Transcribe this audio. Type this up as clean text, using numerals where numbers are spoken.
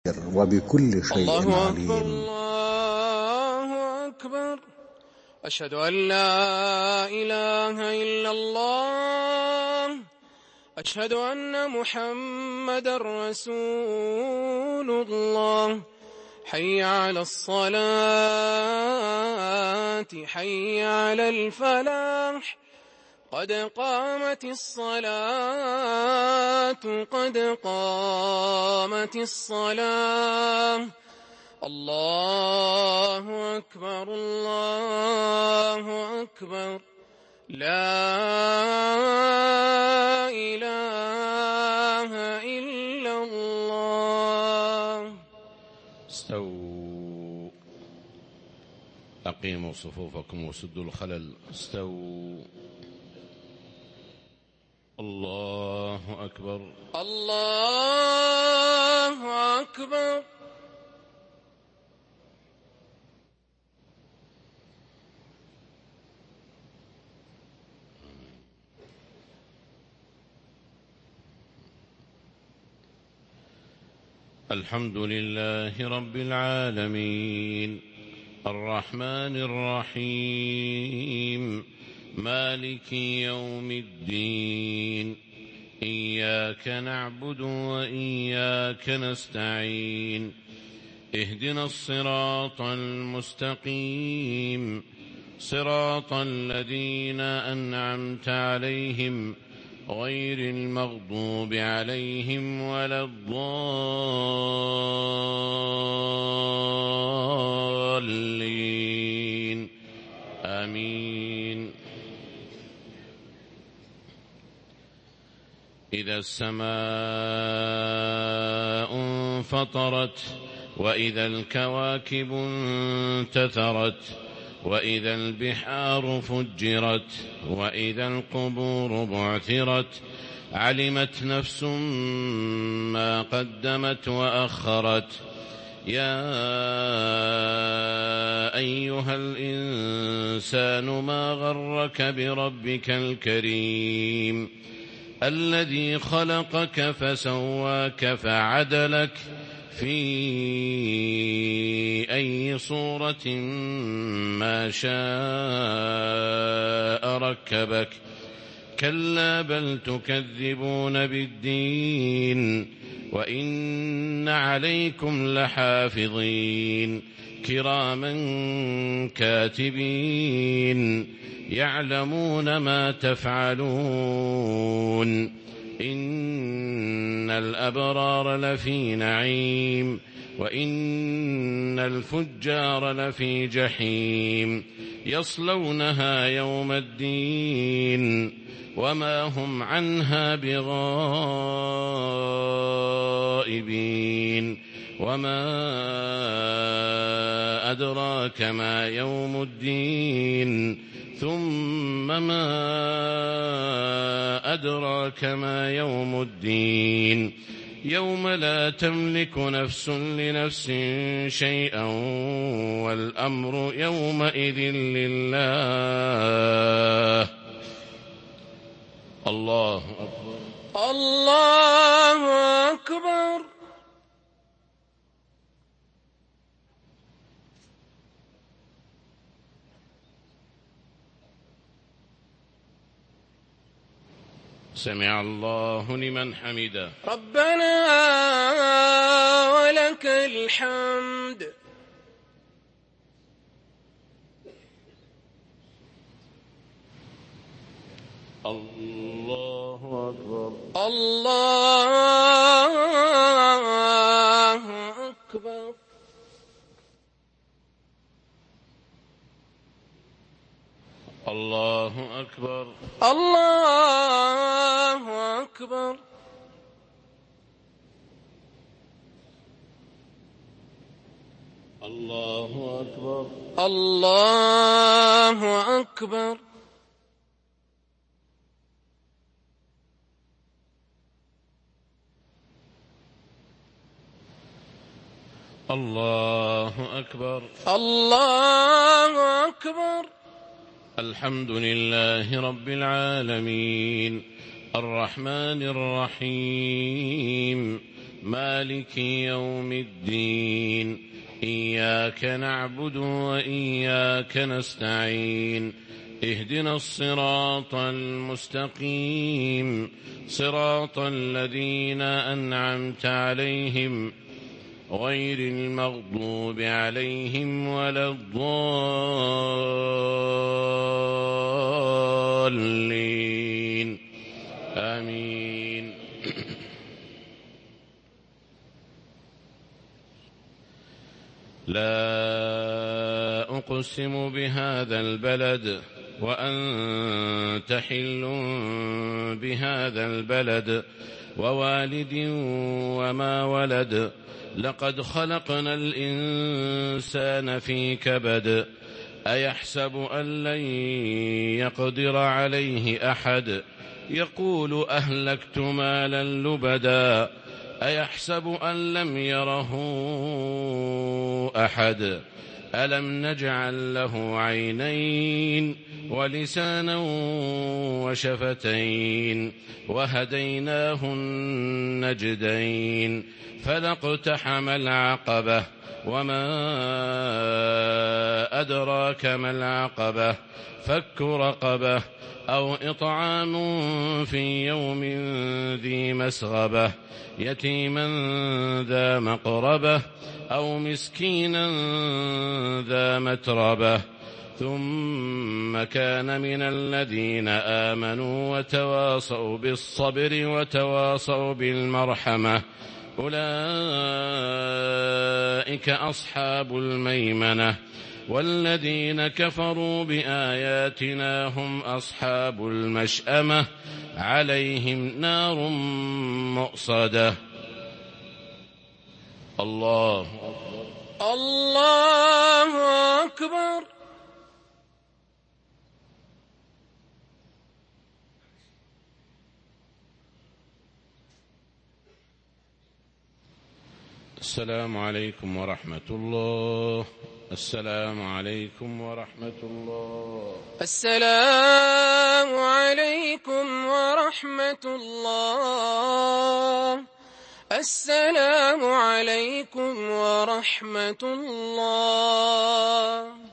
وبكل شيء الله أكبر عليم. الله أكبر. أشهد أن لا إله إلا الله. أشهد أن محمدًا رسول الله. حي على الصلاة حي على الفلاح. قد قامت الصلاة قد قامت الصلاة. الله أكبر الله أكبر. لا إله إلا الله. استووا، أقيموا صفوفكم وسدوا الخلل. استووا. الله أكبر الله أكبر. الحمد لله رب العالمين الرحمن الرحيم مالك يوم الدين. إياك نعبد وإياك نستعين. اهدنا الصراط المستقيم صراط الذين أنعمت عليهم غير المغضوب عليهم ولا الضالين. آمين. إذا السماء انفطرت وإذا الكواكب انتثرت وإذا البحار فجرت وإذا القبور بعثرت علمت نفس ما قدمت وأخرت. يا أيها الإنسان ما غرك بربك الكريم الذي خلقك فسواك فعدلك في أي صورة ما شاء ركبك. كلا بل تكذبون بالدين وإن عليكم لحافظين كراما كاتبين يعلمون ما تفعلون. إن الأبرار لفي نعيم وإن الفجار لفي جحيم يصلونها يوم الدين وما هم عنها بغائبين. وما أدراك ما يوم الدين ثم ما أدراك ما يوم الدين يوم لا تملك نفس لنفس شيئا والأمر يومئذ لله. الله أكبر الله أكبر. سمع الله لمن حمده. ربنا ولك الحمد. الله أكبر الله أكبر. الله أكبر الله أكبر. الله أكبر الله أكبر. الله أكبر الله أكبر. الحمد لله رب العالمين الرحمن الرحيم مالك يوم الدين إياك نعبد وإياك نستعين اهدنا الصراط المستقيم صراط الذين أنعمت عليهم غير المغضوب عليهم ولا الضالين آمين. لا أقسم بهذا البلد وأنت حل بهذا البلد ووالد وما ولد لقد خلقنا الإنسان في كبد أيحسب أن لن يقدر عليه أحد يقول أهلكت مالا لبدا أيحسب أن لم يره أحد ألم نجعل له عينين ولسانا وشفتين وهديناه النجدين فلاقتحم العقبة وما أدراك ما العقبة فك رقبة أو إطعام في يوم ذي مسغبة يتيما ذا مقربة أو مسكينا ذا متربة ثم كان من الذين آمنوا وتواصوا بالصبر وتواصوا بالمرحمة أولئك أصحاب الميمنة والذين كفروا بآياتنا هم أصحاب المشأمة عليهم نار مؤصدة. الله أكبر. الله أكبر. السلام عليكم ورحمة الله. السلام عليكم ورحمة الله. السلام عليكم ورحمة الله. السلام عليكم ورحمة الله.